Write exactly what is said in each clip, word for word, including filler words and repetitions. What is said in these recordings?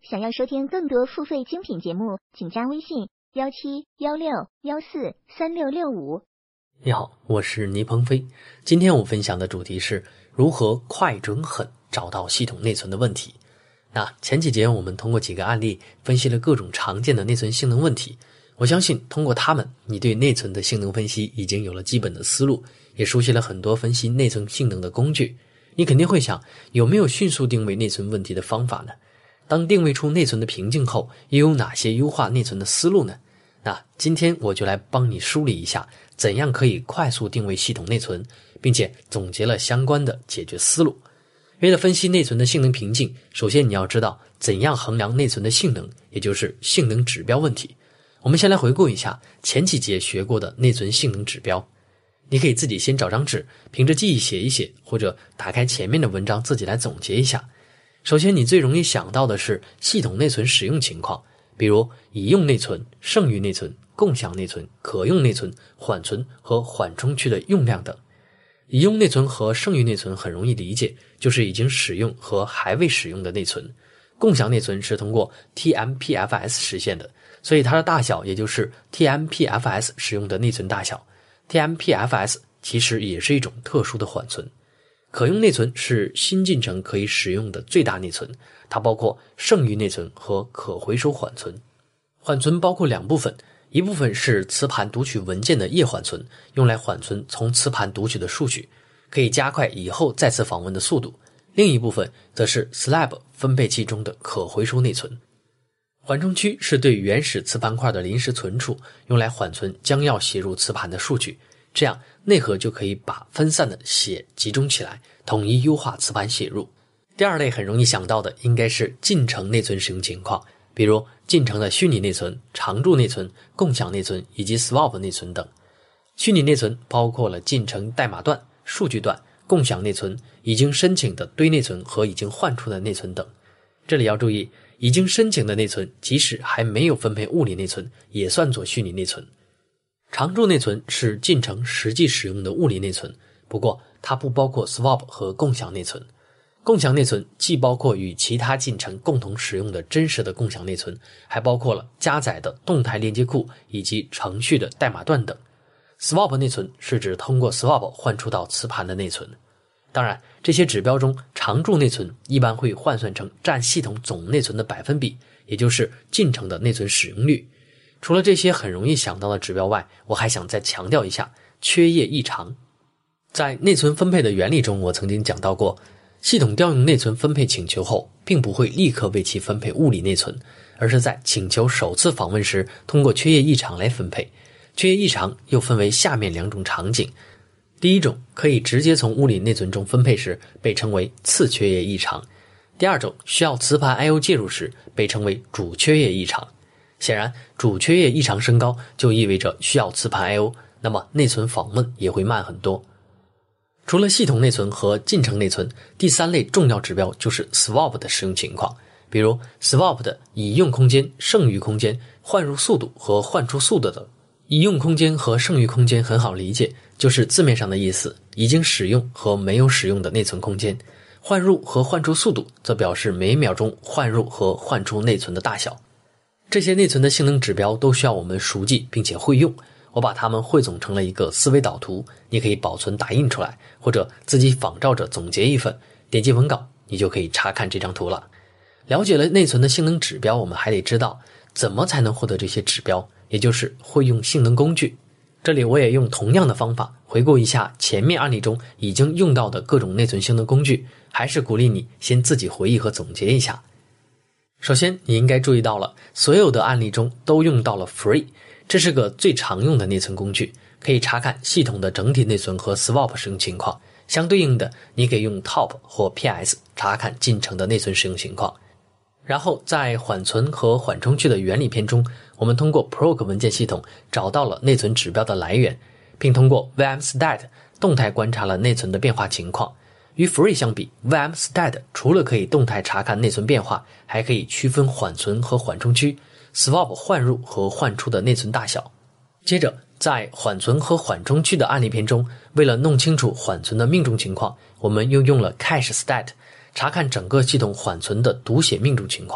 想要收听更多付费精品节目，请加微信幺七幺六幺四三六六五。 你好，我是倪鹏飞。今天我分享的主题是如何快准狠找到系统内存的问题。那前几节我们通过几个案例分析了各种常见的内存性能问题，我相信通过它们，你对内存的性能分析已经有了基本的思路，也熟悉了很多分析内存性能的工具。你肯定会想，有没有迅速定位内存问题的方法呢？当定位出内存的瓶颈后，又有哪些优化内存的思路呢？那今天我就来帮你梳理一下，怎样可以快速定位系统内存，并且总结了相关的解决思路。为了分析内存的性能瓶颈，首先你要知道怎样衡量内存的性能，也就是性能指标问题。我们先来回顾一下前几节学过的内存性能指标。你可以自己先找张纸，凭着记忆写一写，或者打开前面的文章自己来总结一下。首先你最容易想到的是系统内存使用情况，比如已用内存、剩余内存、共享内存、可用内存、缓存和缓冲区的用量等。已用内存和剩余内存很容易理解，就是已经使用和还未使用的内存。共享内存是通过 T M P F S 实现的，所以它的大小也就是 T M P F S 使用的内存大小。T M P F S 其实也是一种特殊的缓存。可用内存是新进程可以使用的最大内存，它包括剩余内存和可回收缓存。缓存包括两部分，一部分是磁盘读取文件的页缓存，用来缓存从磁盘读取的数据，可以加快以后再次访问的速度。另一部分则是 S L A B 分配器中的可回收内存。缓冲区是对原始磁盘块的临时存储，用来缓存将要写入磁盘的数据，这样内核就可以把分散的写集中起来，统一优化磁盘写入。第二类很容易想到的应该是进程内存使用情况，比如进程的虚拟内存、常驻内存、共享内存以及 Swap 内存等。虚拟内存包括了进程代码段、数据段、共享内存、已经申请的堆内存和已经换出的内存等。这里要注意，已经申请的内存即使还没有分配物理内存，也算作虚拟内存。常驻内存是进程实际使用的物理内存，不过它不包括 Swap 和共享内存。共享内存既包括与其他进程共同使用的真实的共享内存，还包括了加载的动态链接库以及程序的代码段等。Swap 内存是指通过 Swap 换出到磁盘的内存。当然，这些指标中常驻内存一般会换算成占系统总内存的百分比，也就是进程的内存使用率。除了这些很容易想到的指标外，我还想再强调一下缺页异常。在内存分配的原理中，我曾经讲到过，系统调用内存分配请求后，并不会立刻为其分配物理内存，而是在请求首次访问时，通过缺页异常来分配。缺页异常又分为下面两种场景。第一种可以直接从物理内存中分配时，被称为次缺页异常。第二种需要磁盘 I O 介入时，被称为主缺页异常。显然，主缺页异常升高就意味着需要磁盘 I O， 那么内存访问也会慢很多。除了系统内存和进程内存，第三类重要指标就是 Swap 的使用情况，比如 Swap 的已用空间、剩余空间、换入速度和换出速度等。已用空间和剩余空间很好理解，就是字面上的意思，已经使用和没有使用的内存空间。换入和换出速度则表示每秒钟换入和换出内存的大小。这些内存的性能指标都需要我们熟记并且会用，我把它们汇总成了一个思维导图，你可以保存打印出来，或者自己仿照着总结一份，点击文稿你就可以查看这张图了。了解了内存的性能指标，我们还得知道怎么才能获得这些指标，也就是会用性能工具。这里我也用同样的方法回顾一下前面案例中已经用到的各种内存性能工具，还是鼓励你先自己回忆和总结一下。首先你应该注意到了，所有的案例中都用到了 Free， 这是个最常用的内存工具，可以查看系统的整体内存和 Swap 使用情况。相对应的，你可以用 Top 或 P S 查看进程的内存使用情况。然后在缓存和缓冲区的原理篇中，我们通过 Proc 文件系统找到了内存指标的来源，并通过 V M Stat 动态观察了内存的变化情况。与 Free 相比， V M Stat 除了可以动态查看内存变化，还可以区分缓存和缓冲区、Swap 换入和换出的内存大小。接着在缓存和缓冲区的案例篇中，为了弄清楚缓存的命中情况，我们又用了 Cache Stat 查看整个系统缓存的读写命中情况，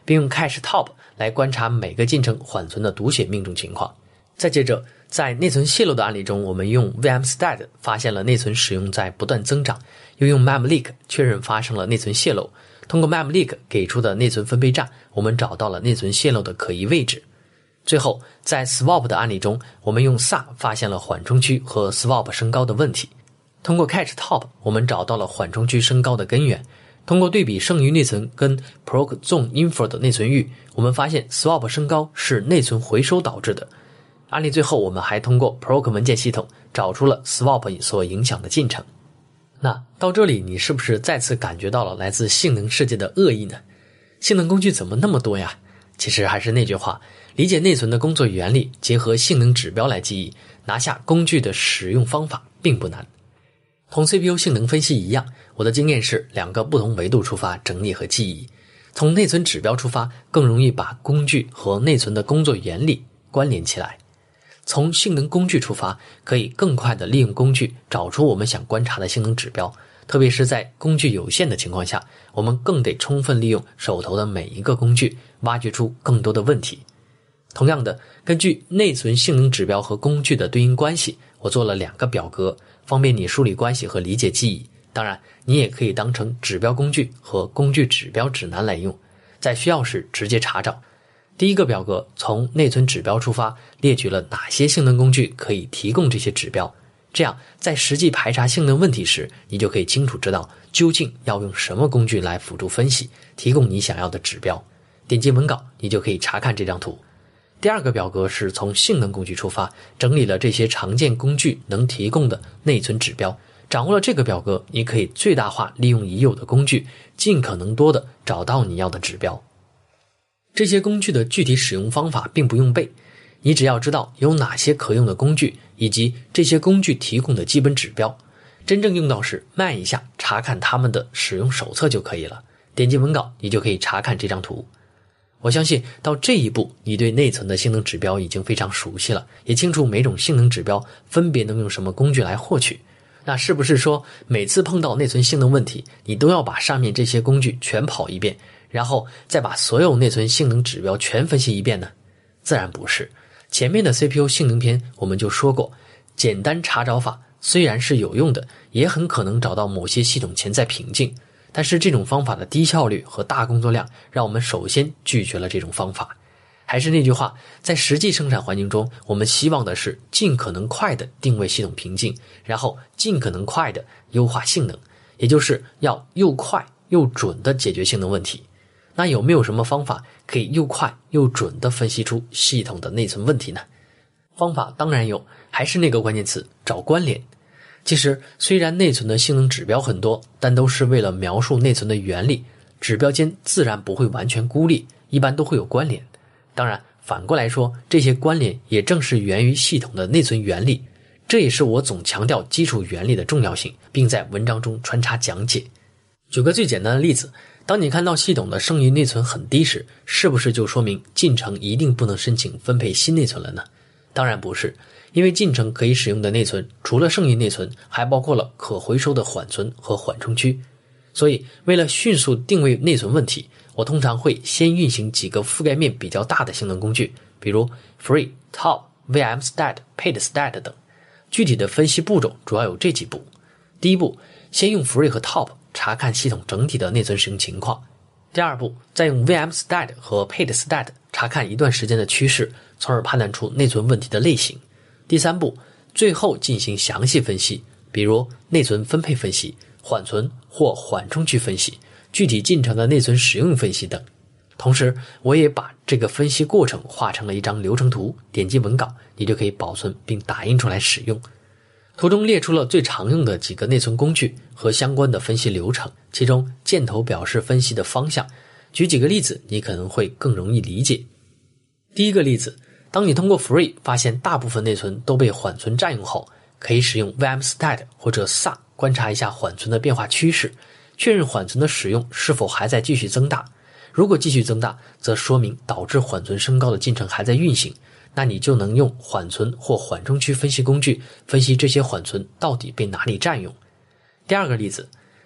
并用 cache top 来观察每个进程缓存的读写命中情况。再接着，在内存泄露的案例中，我们用 vmstat 发现了内存使用在不断增长，又用 memleak 确认发生了内存泄露。通过 memleak 给出的内存分配站，我们找到了内存泄露的可疑位置。最后，在 swap 的案例中，我们用 S A 发现了缓冲区和 swap 升高的问题。通过 cache top， 我们找到了缓冲区升高的根源。通过对比剩余内存跟 proc zone info 的内存域，我们发现 swap 升高是内存回收导致的。案例最后，我们还通过 proc 文件系统找出了 swap 所影响的进程。那到这里，你是不是再次感觉到了来自性能世界的恶意呢？性能工具怎么那么多呀？其实还是那句话，理解内存的工作原理，结合性能指标来记忆，拿下工具的使用方法并不难。同 C P U 性能分析一样，我的经验是两个不同维度出发整理和记忆。从内存指标出发，更容易把工具和内存的工作原理关联起来。从性能工具出发，可以更快地利用工具找出我们想观察的性能指标，特别是在工具有限的情况下，我们更得充分利用手头的每一个工具，挖掘出更多的问题。同样的，根据内存性能指标和工具的对应关系，我做了两个表格，方便你梳理关系和理解记忆。当然，你也可以当成指标工具和工具指标指南来用，在需要时直接查找。第一个表格从内存指标出发，列举了哪些性能工具可以提供这些指标，这样在实际排查性能问题时，你就可以清楚知道究竟要用什么工具来辅助分析，提供你想要的指标。点击文稿，你就可以查看这张图。第二个表格是从性能工具出发，整理了这些常见工具能提供的内存指标。掌握了这个表格，你可以最大化利用已有的工具，尽可能多的找到你要的指标。这些工具的具体使用方法并不用背，你只要知道有哪些可用的工具，以及这些工具提供的基本指标。真正用到时，慢一下查看他们的使用手册就可以了。点击文稿，你就可以查看这张图。我相信到这一步，你对内存的性能指标已经非常熟悉了，也清楚每种性能指标分别能用什么工具来获取。那是不是说每次碰到内存性能问题，你都要把上面这些工具全跑一遍，然后再把所有内存性能指标全分析一遍呢？自然不是。前面的 C P U 性能篇我们就说过，简单查找法虽然是有用的，也很可能找到某些系统潜在瓶颈，但是这种方法的低效率和大工作量，让我们首先拒绝了这种方法。还是那句话，在实际生产环境中，我们希望的是尽可能快的定位系统瓶颈，然后尽可能快的优化性能，也就是要又快又准的解决性能问题。那有没有什么方法可以又快又准的分析出系统的内存问题呢？方法当然有，还是那个关键词，找关联。其实虽然内存的性能指标很多，但都是为了描述内存的原理，指标间自然不会完全孤立，一般都会有关联。当然反过来说，这些关联也正是源于系统的内存原理，这也是我总强调基础原理的重要性，并在文章中穿插讲解。举个最简单的例子，当你看到系统的剩余内存很低时，是不是就说明进程一定不能申请分配新内存了呢？当然不是，因为进程可以使用的内存除了剩余内存，还包括了可回收的缓存和缓冲区。所以为了迅速定位内存问题，我通常会先运行几个覆盖面比较大的性能工具，比如 free、top、vmstat、paidStat 等。具体的分析步骤主要有这几步。第一步，先用 free 和 top 查看系统整体的内存使用情况。第二步，再用 vmstat 和 paidStat 查看一段时间的趋势，从而判断出内存问题的类型。第三步，最后进行详细分析，比如内存分配分析、缓存或缓冲区分析、具体进程的内存使用分析等。同时我也把这个分析过程画成了一张流程图，点击文稿你就可以保存并打印出来使用。图中列出了最常用的几个内存工具和相关的分析流程，其中箭头表示分析的方向，举几个例子你可能会更容易理解。第一个例子，当你通过 free 发现大部分内存都被缓存占用后，可以使用 vmstat 或者 S A 观察一下缓存的变化趋势，确认缓存的使用是否还在继续增大。如果继续增大，则说明导致缓存升高的进程还在运行，那你就能用缓存或缓冲区分析工具分析这些缓存到底被哪里占用。第二个例子，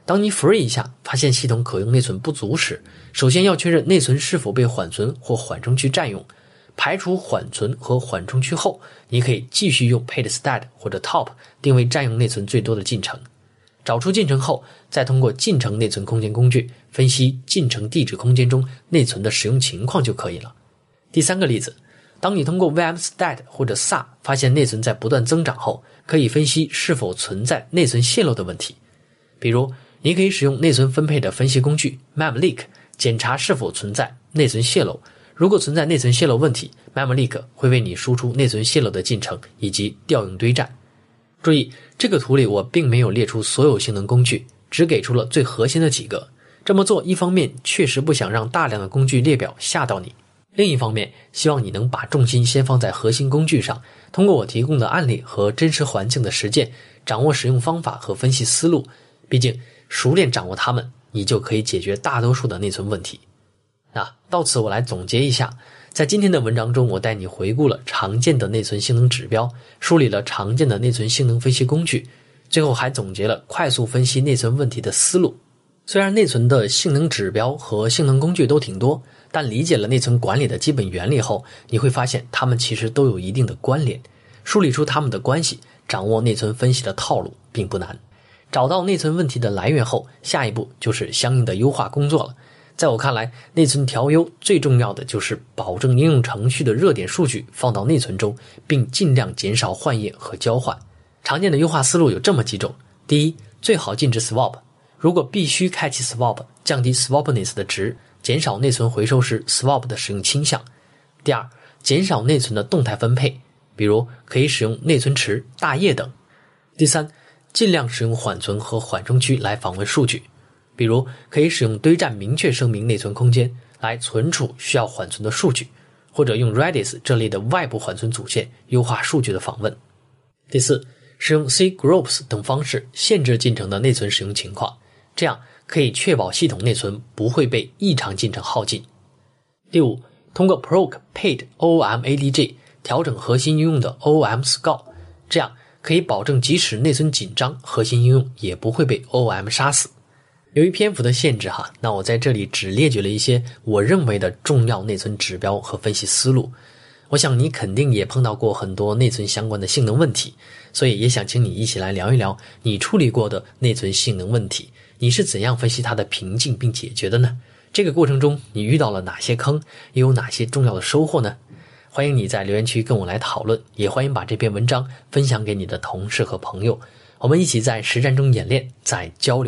当你 free 一下，发现系统可用内存不足时，首先要确认内存是否被缓存或缓冲区占用。排除缓存和缓冲区后，你可以继续用 paidstat 或者 top 定位占用内存最多的进程。找出进程后，再通过进程内存空间工具分析进程地址空间中内存的使用情况就可以了。第三个例子，当你通过 vmstat 或者 S A 发现内存在不断增长后，可以分析是否存在内存泄露的问题。比如，你可以使用内存分配的分析工具 memleak 检查是否存在内存泄露。如果存在内存泄露问题， memleak 会为你输出内存泄露的进程以及调用堆栈。注意，这个图里我并没有列出所有性能工具，只给出了最核心的几个。这么做一方面确实不想让大量的工具列表吓到你，另一方面希望你能把重心先放在核心工具上，通过我提供的案例和真实环境的实践，掌握使用方法和分析思路。毕竟熟练掌握它们，你就可以解决大多数的内存问题。那到此我来总结一下，在今天的文章中，我带你回顾了常见的内存性能指标，梳理了常见的内存性能分析工具，最后还总结了快速分析内存问题的思路。虽然内存的性能指标和性能工具都挺多，但理解了内存管理的基本原理后，你会发现它们其实都有一定的关联，梳理出它们的关系，掌握内存分析的套路并不难。找到内存问题的来源后，下一步就是相应的优化工作了。在我看来，内存调优最重要的就是保证应用程序的热点数据放到内存中，并尽量减少换页和交换。常见的优化思路有这么几种：第一，最好禁止 swap， 如果必须开启 swap， 降低 swapness 的值，减少内存回收时 swap 的使用倾向。第二，减少内存的动态分配，比如可以使用内存池、大页等。第三，尽量使用缓存和缓冲区来访问数据，比如可以使用堆栈明确声明内存空间来存储需要缓存的数据，或者用 Redis 这类的外部缓存组件优化数据的访问。第四，使用 cgroups 等方式限制进程的内存使用情况，这样可以确保系统内存不会被异常进程耗尽。第五，通过 proc paid oomadg 调整核心应用的 oom scal， 这样可以保证即使内存紧张，核心应用也不会被 oom 杀死。由于篇幅的限制哈，那我在这里只列举了一些我认为的重要内存指标和分析思路。我想你肯定也碰到过很多内存相关的性能问题，所以也想请你一起来聊一聊你处理过的内存性能问题，你是怎样分析它的瓶颈并解决的呢？这个过程中你遇到了哪些坑，也有哪些重要的收获呢？欢迎你在留言区跟我来讨论，也欢迎把这篇文章分享给你的同事和朋友，我们一起在实战中演练，在交流